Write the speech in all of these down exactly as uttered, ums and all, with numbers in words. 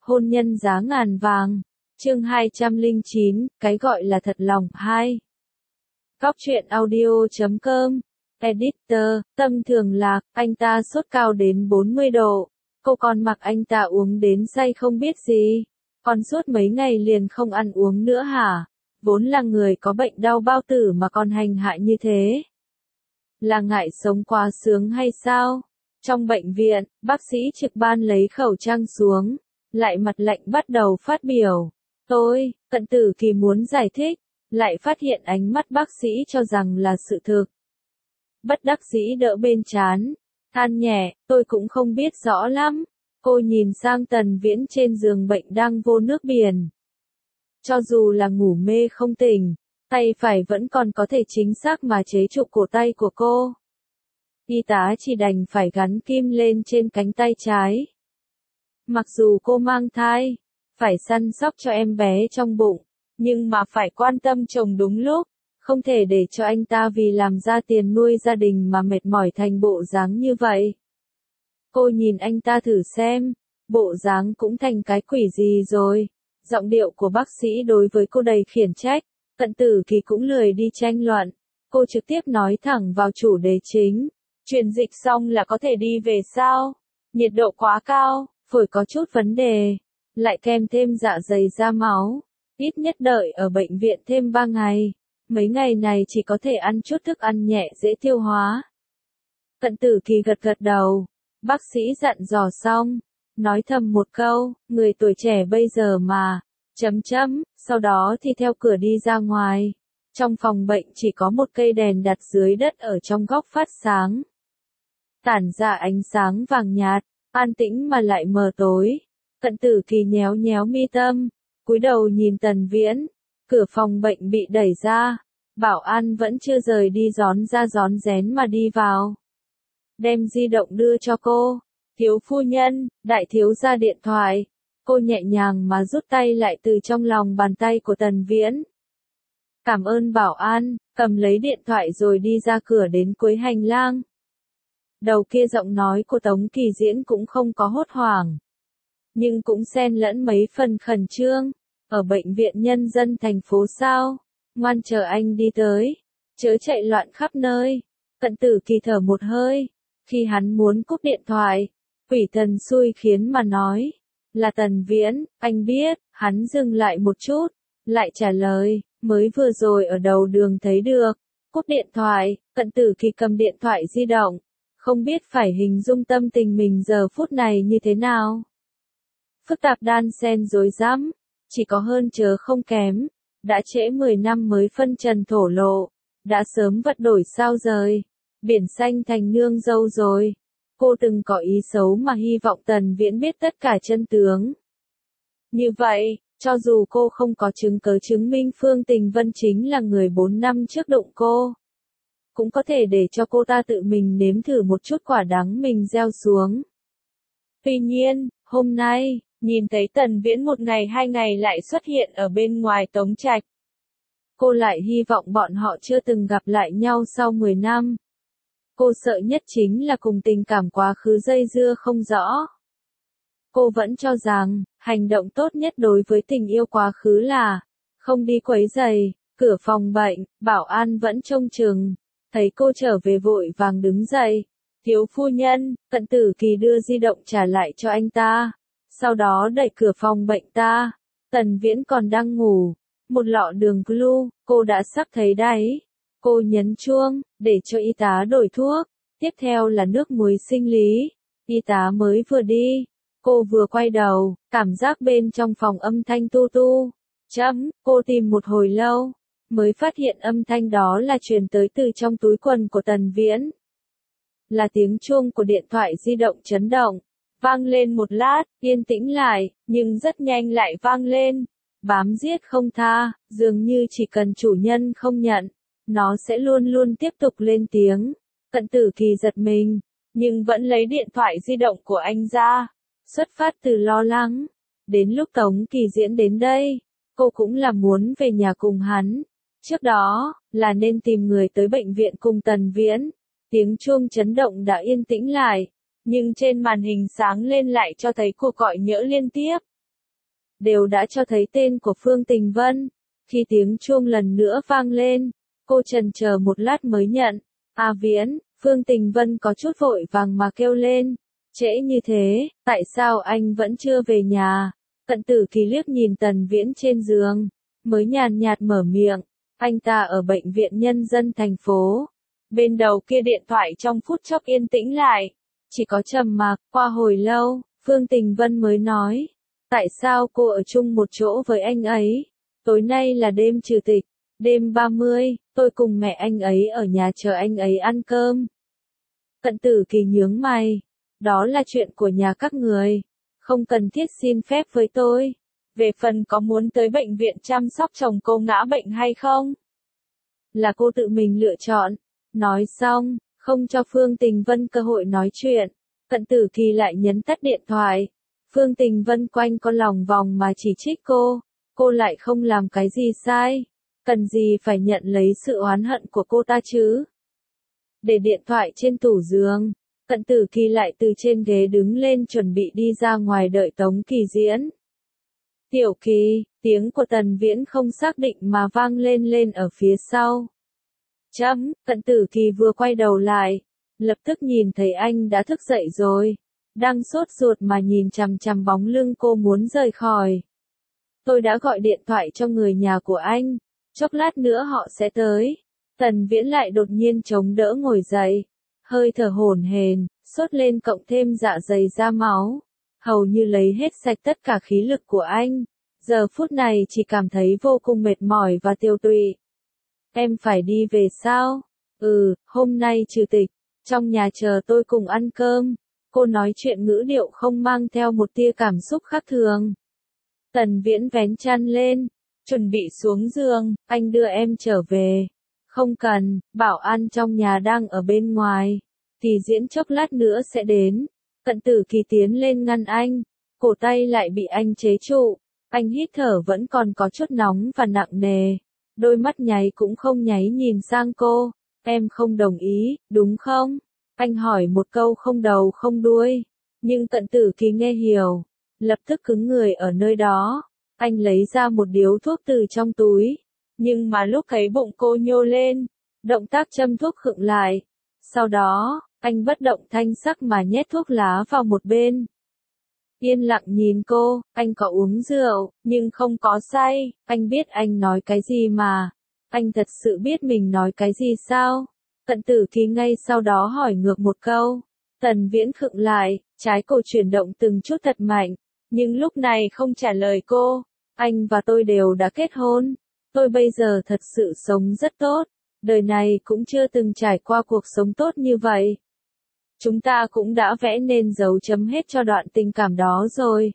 Hôn nhân giá ngàn vàng. Chương hai trăm lẻ chín, cái gọi là thật lòng hai. Góc truyện audio chấm com. Editor, Tâm Thường Lạc, anh ta sốt cao đến bốn mươi độ. Cô còn mặc anh ta uống đến say không biết gì. Còn suốt mấy ngày liền không ăn uống nữa hả? Vốn là người có bệnh đau bao tử mà còn hành hạ như thế. Là ngại sống quá sướng hay sao? Trong bệnh viện, bác sĩ trực ban lấy khẩu trang xuống, lại mặt lạnh bắt đầu phát biểu. Tôi, Cận Tử Kỳ muốn giải thích, lại phát hiện ánh mắt bác sĩ cho rằng là sự thực. Bất đắc dĩ đỡ bên trán, than nhẹ, tôi cũng không biết rõ lắm. Cô nhìn sang Tần Viễn trên giường bệnh đang vô nước biển. Cho dù là ngủ mê không tỉnh, tay phải vẫn còn có thể chính xác mà chế trụ cổ tay của cô. Y tá chỉ đành phải gắn kim lên trên cánh tay trái. Mặc dù cô mang thai, phải săn sóc cho em bé trong bụng, nhưng mà phải quan tâm chồng đúng lúc, không thể để cho anh ta vì làm ra tiền nuôi gia đình mà mệt mỏi thành bộ dáng như vậy. Cô nhìn anh ta thử xem, bộ dáng cũng thành cái quỷ gì rồi. Giọng điệu của bác sĩ đối với cô đầy khiển trách, Cận Tử Kỳ cũng lười đi tranh luận. Cô trực tiếp nói thẳng vào chủ đề chính. Truyền dịch xong là có thể đi về sao? Nhiệt độ quá cao, phổi có chút vấn đề, lại kèm thêm dạ dày ra máu. Ít nhất đợi ở bệnh viện thêm ba ngày. Mấy ngày này chỉ có thể ăn chút thức ăn nhẹ dễ tiêu hóa. Cận Tử Kỳ gật gật đầu. Bác sĩ dặn dò xong, nói thầm một câu, người tuổi trẻ bây giờ mà, chấm chấm, sau đó thì theo cửa đi ra ngoài. Trong phòng bệnh chỉ có một cây đèn đặt dưới đất ở trong góc phát sáng. Tản ra ánh sáng vàng nhạt, an tĩnh mà lại mờ tối. Cận Tử Kỳ nhéo nhéo mi tâm, cúi đầu nhìn Tần Viễn. Cửa phòng bệnh bị đẩy ra, bảo an vẫn chưa rời đi rón ra rón rén mà đi vào. Đem di động đưa cho cô. Thiếu phu nhân, đại thiếu gia điện thoại. Cô nhẹ nhàng mà rút tay lại từ trong lòng bàn tay của Tần Viễn. Cảm ơn bảo an, cầm lấy điện thoại rồi đi ra cửa đến cuối hành lang. Đầu kia giọng nói của Tống Kỳ Diễn cũng không có hốt hoảng, nhưng cũng xen lẫn mấy phần khẩn trương. Ở bệnh viện nhân dân thành phố sao? Ngoan chờ anh đi tới, chớ chạy loạn khắp nơi. Cận Tử Kỳ thở một hơi, khi hắn muốn cúp điện thoại, quỷ thần xui khiến mà nói, là Tần Viễn, anh biết. Hắn dừng lại một chút, lại trả lời, mới vừa rồi ở đầu đường thấy được. Cúp điện thoại, Cận Tử Kỳ cầm điện thoại di động, không biết phải hình dung tâm tình mình giờ phút này như thế nào. Phức tạp đan xen rối rắm, chỉ có hơn chớ không kém. Đã trễ mười năm mới phân trần thổ lộ, đã sớm vật đổi sao rời, biển xanh thành nương dâu rồi. Cô từng có ý xấu mà hy vọng Tần Viễn biết tất cả chân tướng. Như vậy, cho dù cô không có chứng cớ chứng minh Phương Tình Vân chính là người bốn năm trước đụng cô, cũng có thể để cho cô ta tự mình nếm thử một chút quả đắng mình gieo xuống. Tuy nhiên, hôm nay, nhìn thấy Tần Viễn một ngày hai ngày lại xuất hiện ở bên ngoài Tống Trạch. Cô lại hy vọng bọn họ chưa từng gặp lại nhau sau mười năm. Cô sợ nhất chính là cùng tình cảm quá khứ dây dưa không rõ. Cô vẫn cho rằng, hành động tốt nhất đối với tình yêu quá khứ là không đi quấy rầy. Cửa phòng bệnh, bảo an vẫn trông chừng. Thấy cô trở về vội vàng đứng dậy. Thiếu phu nhân, Cận Tử Kỳ đưa di động trả lại cho anh ta. Sau đó đẩy cửa phòng bệnh ta. Tần Viễn còn đang ngủ. Một lọ đường glu, cô đã sắp thấy đấy. Cô nhấn chuông, để cho y tá đổi thuốc. Tiếp theo là nước muối sinh lý. Y tá mới vừa đi. Cô vừa quay đầu, cảm giác bên trong phòng âm thanh tu tu. Chấm, cô tìm một hồi lâu, mới phát hiện âm thanh đó là truyền tới từ trong túi quần của Tần Viễn. Là tiếng chuông của điện thoại di động chấn động. Vang lên một lát, yên tĩnh lại, nhưng rất nhanh lại vang lên. Bám giết không tha, dường như chỉ cần chủ nhân không nhận, nó sẽ luôn luôn tiếp tục lên tiếng. Cận Tử Kỳ giật mình, nhưng vẫn lấy điện thoại di động của anh ra. Xuất phát từ lo lắng, đến lúc Tống Kỳ Diễn đến đây, cô cũng là muốn về nhà cùng hắn. Trước đó, là nên tìm người tới bệnh viện cùng Tần Viễn. Tiếng chuông chấn động đã yên tĩnh lại, nhưng trên màn hình sáng lên lại cho thấy cuộc gọi nhỡ liên tiếp. đều đã cho thấy tên của Phương Tình Vân. Khi tiếng chuông lần nữa vang lên, cô chần chờ một lát mới nhận. A Viễn, Phương Tình Vân có chút vội vàng mà kêu lên. Trễ như thế, tại sao anh vẫn chưa về nhà? Cận Tử Kỳ liếc nhìn Tần Viễn trên giường, mới nhàn nhạt mở miệng. Anh ta ở bệnh viện nhân dân thành phố. Bên đầu kia điện thoại trong phút chốc yên tĩnh lại. Chỉ có trầm mặc, qua hồi lâu, Phương Tình Vân mới nói. Tại sao cô ở chung một chỗ với anh ấy? Tối nay là đêm trừ tịch, đêm ba mươi, tôi cùng mẹ anh ấy ở nhà chờ anh ấy ăn cơm. Cận Tử Kỳ nhướng mày. Đó là chuyện của nhà các người. Không cần thiết xin phép với tôi. Về phần có muốn tới bệnh viện chăm sóc chồng cô ngã bệnh hay không? Là cô tự mình lựa chọn. Nói xong, không cho Phương Tình Vân cơ hội nói chuyện. Cận Tử Kỳ lại nhấn tắt điện thoại. Phương Tình Vân quanh con lòng vòng mà chỉ trích cô. Cô lại không làm cái gì sai. Cần gì phải nhận lấy sự oán hận của cô ta chứ? Để điện thoại trên tủ giường. Cận Tử Kỳ lại từ trên ghế đứng lên chuẩn bị đi ra ngoài đợi Tống Kỳ diễn. Tiểu Kỳ, tiếng của Tần Viễn không xác định mà vang lên lên ở phía sau. Chấm, Cận Tử Kỳ vừa quay đầu lại, lập tức nhìn thấy anh đã thức dậy rồi. Đang sốt ruột mà nhìn chằm chằm bóng lưng cô muốn rời khỏi. Tôi đã gọi điện thoại cho người nhà của anh, chốc lát nữa họ sẽ tới. Tần Viễn lại đột nhiên chống đỡ ngồi dậy. Hơi thở hổn hển, sốt lên cộng thêm dạ dày ra máu, hầu như lấy hết sạch tất cả khí lực của anh. Giờ phút này chỉ cảm thấy vô cùng mệt mỏi và tiêu tụy. Em phải đi về sao? Ừ, hôm nay trừ tịch, trong nhà chờ tôi cùng ăn cơm. Cô nói chuyện ngữ điệu không mang theo một tia cảm xúc khác thường. Tần Viễn vén chăn lên, chuẩn bị xuống giường, anh đưa em trở về. Không cần, bảo an trong nhà đang ở bên ngoài. Thì diễn chốc lát nữa sẽ đến. Cận Tử Kỳ tiến lên ngăn anh. Cổ tay lại bị anh chế trụ. Anh hít thở vẫn còn có chút nóng và nặng nề. Đôi mắt nháy cũng không nháy nhìn sang cô. Em không đồng ý, đúng không? Anh hỏi một câu không đầu không đuôi. Nhưng Cận Tử Kỳ nghe hiểu. Lập tức cứng người ở nơi đó. Anh lấy ra một điếu thuốc từ trong túi. Nhưng mà lúc thấy bụng cô nhô lên, động tác châm thuốc khựng lại. Sau đó, anh bất động thanh sắc mà nhét thuốc lá vào một bên. Yên lặng nhìn cô, anh có uống rượu, nhưng không có say, anh biết anh nói cái gì mà. Anh thật sự biết mình nói cái gì sao? Cận Tử Kỳ ngay sau đó hỏi ngược một câu. Tần Viễn khựng lại, trái cổ chuyển động từng chút thật mạnh, nhưng lúc này không trả lời cô. Anh và tôi đều đã kết hôn. Tôi bây giờ thật sự sống rất tốt, đời này cũng chưa từng trải qua cuộc sống tốt như vậy. Chúng ta cũng đã vẽ nên dấu chấm hết cho đoạn tình cảm đó rồi.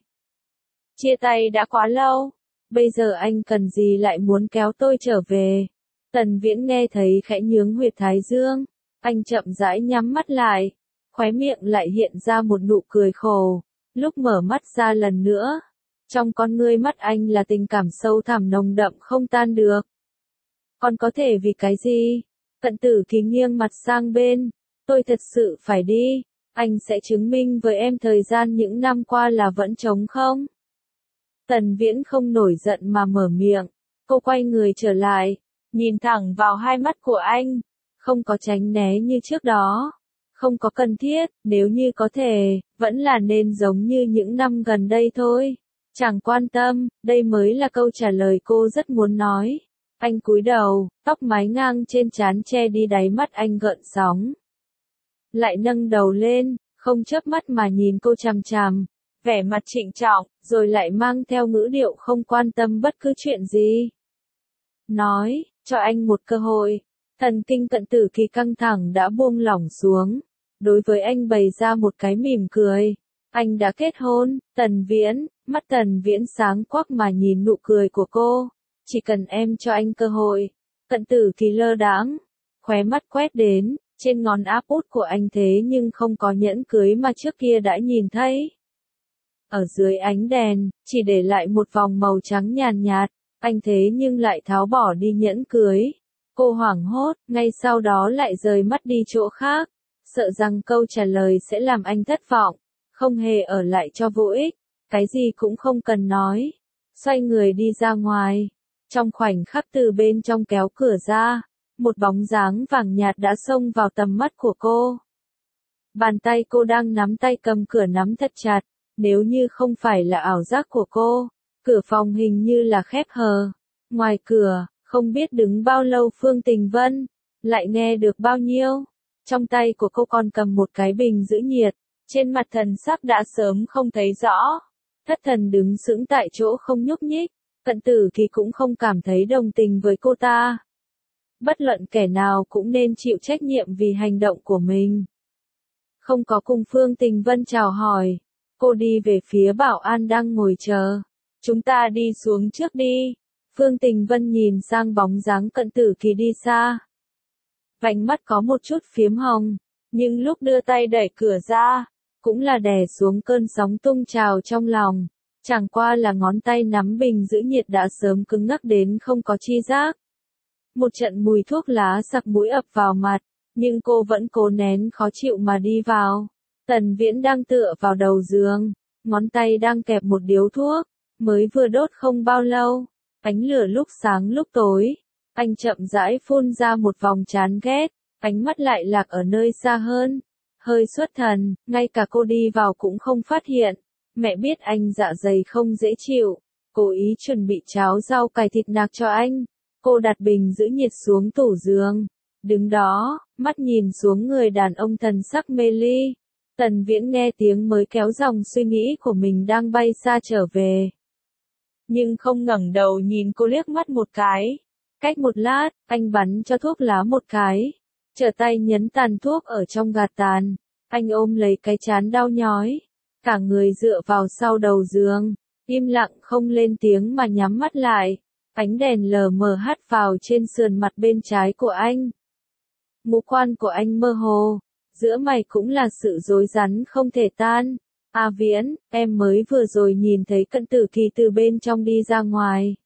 Chia tay đã quá lâu, bây giờ anh cần gì lại muốn kéo tôi trở về. Tần Viễn nghe thấy khẽ nhướng huyệt thái dương, anh chậm rãi nhắm mắt lại, khóe miệng lại hiện ra một nụ cười khổ, lúc mở mắt ra lần nữa. Trong con ngươi mắt anh là tình cảm sâu thẳm nồng đậm không tan được. Còn có thể vì cái gì? Cận Tử Kỳ nghiêng mặt sang bên. Tôi thật sự phải đi. Anh sẽ chứng minh với em thời gian những năm qua là vẫn trống không? Tần Viễn không nổi giận mà mở miệng. Cô quay người trở lại, nhìn thẳng vào hai mắt của anh. Không có tránh né như trước đó. Không có cần thiết, nếu như có thể, vẫn là nên giống như những năm gần đây thôi. Chẳng quan tâm, đây mới là câu trả lời cô rất muốn nói. Anh cúi đầu, tóc mái ngang trên trán che đi đáy mắt anh gợn sóng. Lại nâng đầu lên, không chớp mắt mà nhìn cô chằm chằm, vẻ mặt trịnh trọng, rồi lại mang theo ngữ điệu không quan tâm bất cứ chuyện gì. Nói, cho anh một cơ hội. Thần kinh Cận Tử Kỳ căng thẳng đã buông lỏng xuống. Đối với anh bày ra một cái mỉm cười. Anh đã kết hôn, Tần Viễn, mắt Tần Viễn sáng quắc mà nhìn nụ cười của cô. Chỉ cần em cho anh cơ hội. Cận Tử Kỳ lơ đãng, khóe mắt quét đến, trên ngón áp út của anh thế nhưng không có nhẫn cưới mà trước kia đã nhìn thấy. Ở dưới ánh đèn, chỉ để lại một vòng màu trắng nhàn nhạt, anh thế nhưng lại tháo bỏ đi nhẫn cưới. Cô hoảng hốt, ngay sau đó lại rời mắt đi chỗ khác, sợ rằng câu trả lời sẽ làm anh thất vọng. Không hề ở lại cho vô ích, cái gì cũng không cần nói. xoay người đi ra ngoài. Trong khoảnh khắc từ bên trong kéo cửa ra, một bóng dáng vàng nhạt đã xông vào tầm mắt của cô. Bàn tay cô đang nắm tay cầm cửa nắm thật chặt, nếu như không phải là ảo giác của cô, cửa phòng hình như là khép hờ. Ngoài cửa, không biết đứng bao lâu Phương Tình Vân, lại nghe được bao nhiêu. Trong tay của cô còn cầm một cái bình giữ nhiệt, trên mặt thần sắc đã sớm không thấy rõ. Thất thần đứng sững tại chỗ không nhúc nhích, Cận Tử Kỳ cũng không cảm thấy đồng tình với cô ta. Bất luận kẻ nào cũng nên chịu trách nhiệm vì hành động của mình. Không có cùng Phương Tình Vân chào hỏi, cô đi về phía bảo an đang ngồi chờ. Chúng ta đi xuống trước đi. Phương Tình Vân nhìn sang bóng dáng Cận Tử Kỳ đi xa. Vành mắt có một chút phiếm hồng, nhưng lúc đưa tay đẩy cửa ra, cũng là đè xuống cơn sóng tung trào trong lòng. Chẳng qua là ngón tay nắm bình giữ nhiệt đã sớm cứng ngắc đến không có chi giác. Một trận mùi thuốc lá sặc mũi ập vào mặt, nhưng cô vẫn cố nén khó chịu mà đi vào. Tần Viễn đang tựa vào đầu giường, ngón tay đang kẹp một điếu thuốc, mới vừa đốt không bao lâu. Ánh lửa lúc sáng lúc tối, anh chậm rãi phun ra một vòng chán ghét, ánh mắt lại lạc ở nơi xa hơn. Hơi xuất thần, ngay cả cô đi vào cũng không phát hiện. Mẹ biết anh dạ dày không dễ chịu, cố ý chuẩn bị cháo rau cải thịt nạc cho anh. Cô đặt bình giữ nhiệt xuống tủ giường, đứng đó, mắt nhìn xuống người đàn ông thần sắc mê ly. Tần Viễn nghe tiếng mới kéo dòng suy nghĩ của mình đang bay xa trở về. Nhưng không ngẩng đầu nhìn cô liếc mắt một cái. Cách một lát, anh bắn cho thuốc lá một cái, trở tay nhấn tàn thuốc ở trong gạt tàn. Anh ôm lấy cái trán đau nhói, cả người dựa vào sau đầu giường, im lặng không lên tiếng mà nhắm mắt lại. Ánh đèn lờ mờ hắt vào trên sườn mặt bên trái của anh. Ngũ quan của anh mơ hồ, giữa mày cũng là sự rối rắn không thể tan. A Viễn, em mới vừa rồi nhìn thấy Cận Tử Kỳ từ bên trong đi ra ngoài.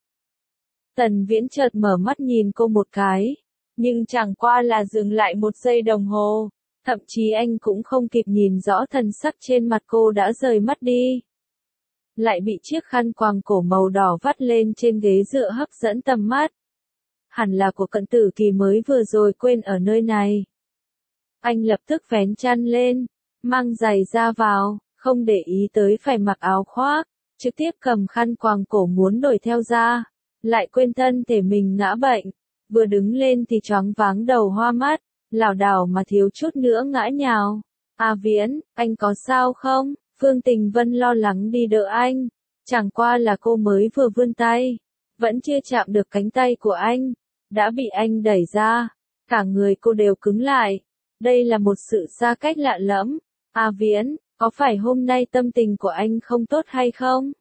Tần Viễn chợt mở mắt nhìn cô một cái, nhưng chẳng qua là dừng lại một giây đồng hồ. Thậm chí anh cũng không kịp nhìn rõ thần sắc trên mặt cô đã rời mắt đi. Lại bị chiếc khăn quàng cổ màu đỏ vắt lên trên ghế dựa hấp dẫn tầm mắt. Hẳn là của Cận Tử Kỳ mới vừa rồi quên ở nơi này. Anh lập tức vén chăn lên, mang giày ra vào, không để ý tới phải mặc áo khoác, trực tiếp cầm khăn quàng cổ muốn đổi theo ra, lại quên thân thể mình ngã bệnh, vừa đứng lên thì choáng váng đầu hoa mắt, lảo đảo mà thiếu chút nữa ngã nhào. A Viễn, anh có sao không? Phương Tình Vân lo lắng đi đỡ anh, chẳng qua là cô mới vừa vươn tay, vẫn chưa chạm được cánh tay của anh, đã bị anh đẩy ra, cả người cô đều cứng lại. Đây là một sự xa cách lạ lẫm. A Viễn, có phải hôm nay tâm tình của anh không tốt hay không?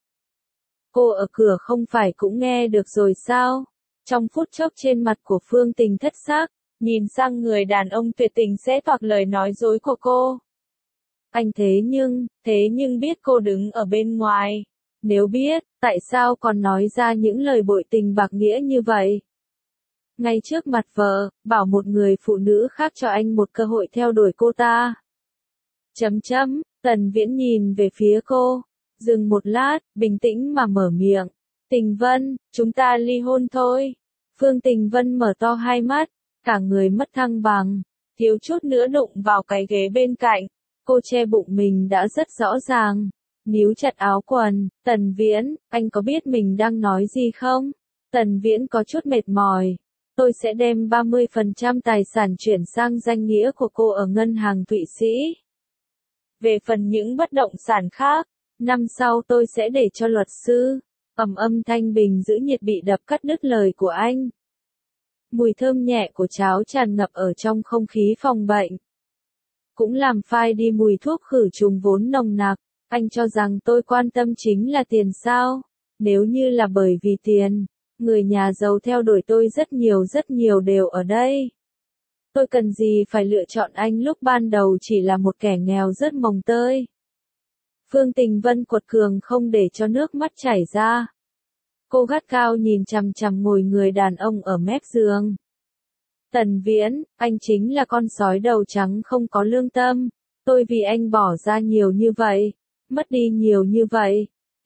Cô ở cửa không phải cũng nghe được rồi sao? Trong phút chốc trên mặt của Phương Tình thất sắc, nhìn sang người đàn ông tuyệt tình sẽ toạc lời nói dối của cô. Anh thế nhưng, thế nhưng biết cô đứng ở bên ngoài. Nếu biết, tại sao còn nói ra những lời bội tình bạc nghĩa như vậy? Ngay trước mặt vợ, bảo một người phụ nữ khác cho anh một cơ hội theo đuổi cô ta. Chấm chấm, Tần Viễn nhìn về phía cô, dừng một lát, bình tĩnh mà mở miệng. Tình Vân, chúng ta ly hôn thôi. Phương Tình Vân mở to hai mắt, cả người mất thăng bằng, thiếu chút nữa đụng vào cái ghế bên cạnh. Cô che bụng mình đã rất rõ ràng, níu chặt áo quần. Tần Viễn, anh có biết mình đang nói gì không? Tần Viễn có chút mệt mỏi. Tôi sẽ đem ba mươi phần trăm tài sản chuyển sang danh nghĩa của cô ở ngân hàng Thụy Sĩ. Về phần những bất động sản khác, năm sau tôi sẽ để cho luật sư. Ầm âm thanh bình giữ nhiệt bị đập cắt đứt lời của anh. Mùi thơm nhẹ của cháo tràn ngập ở trong không khí phòng bệnh. Cũng làm phai đi mùi thuốc khử trùng vốn nồng nặc. Anh cho rằng tôi quan tâm chính là tiền sao? Nếu như là bởi vì tiền, người nhà giàu theo đuổi tôi rất nhiều rất nhiều đều ở đây. Tôi cần gì phải lựa chọn anh lúc ban đầu chỉ là một kẻ nghèo rất mồng tơi. Phương Tình Vân quật cường không để cho nước mắt chảy ra. Cô gắt cao nhìn chằm chằm ngồi người đàn ông ở mép giường. Tần Viễn, anh chính là con sói đầu trắng không có lương tâm. Tôi vì anh bỏ ra nhiều như vậy, mất đi nhiều như vậy.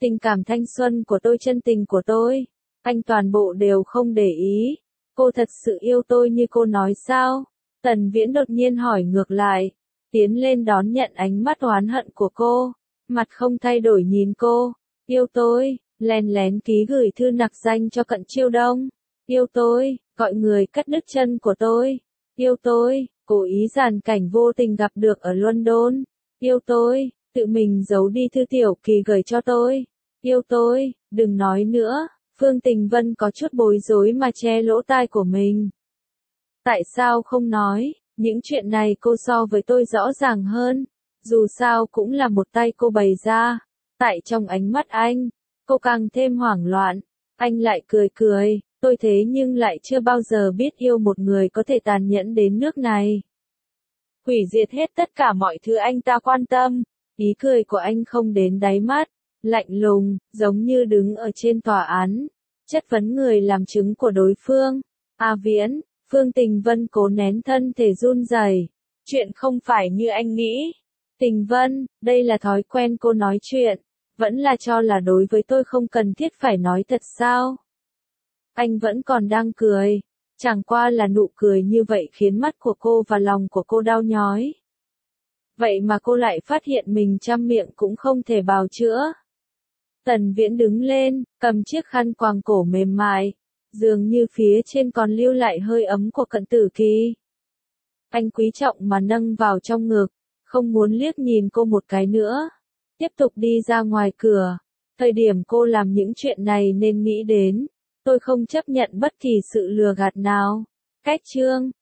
Tình cảm thanh xuân của tôi, chân tình của tôi, anh toàn bộ đều không để ý. Cô thật sự yêu tôi như cô nói sao? Tần Viễn đột nhiên hỏi ngược lại, tiến lên đón nhận ánh mắt oán hận của cô, mặt không thay đổi nhìn cô. Yêu tôi, lén lén ký gửi thư nặc danh cho Cận Chiêu Đông. Yêu tôi, gọi người cắt đứt chân của tôi. Yêu tôi, cố ý giàn cảnh vô tình gặp được ở London. Yêu tôi, tự mình giấu đi thư Tiểu Kỳ gửi cho tôi. Yêu tôi, đừng nói nữa. Phương Tình Vân có chút bối rối mà che lỗ tai của mình. Tại sao không nói, những chuyện này cô so với tôi rõ ràng hơn, dù sao cũng là một tay cô bày ra. Tại trong ánh mắt anh, cô càng thêm hoảng loạn. Anh lại cười cười, tôi thế nhưng lại chưa bao giờ biết yêu một người có thể tàn nhẫn đến nước này. Hủy diệt hết tất cả mọi thứ anh ta quan tâm. Ý cười của anh không đến đáy mắt, lạnh lùng, giống như đứng ở trên tòa án, chất vấn người làm chứng của đối phương. A Viễn, Phương Tình Vân cố nén thân thể run rẩy. Chuyện không phải như anh nghĩ. Tình Vân, đây là thói quen cô nói chuyện, vẫn là cho là đối với tôi không cần thiết phải nói thật sao? Anh vẫn còn đang cười, chẳng qua là nụ cười như vậy khiến mắt của cô và lòng của cô đau nhói. Vậy mà cô lại phát hiện mình trăm miệng cũng không thể bào chữa. Tần Viễn đứng lên, cầm chiếc khăn quàng cổ mềm mại, dường như phía trên còn lưu lại hơi ấm của Cận Tử Kỳ. Anh quý trọng mà nâng vào trong ngực, không muốn liếc nhìn cô một cái nữa. Tiếp tục đi ra ngoài cửa. Thời điểm cô làm những chuyện này nên nghĩ đến, tôi không chấp nhận bất kỳ sự lừa gạt nào. Cách chương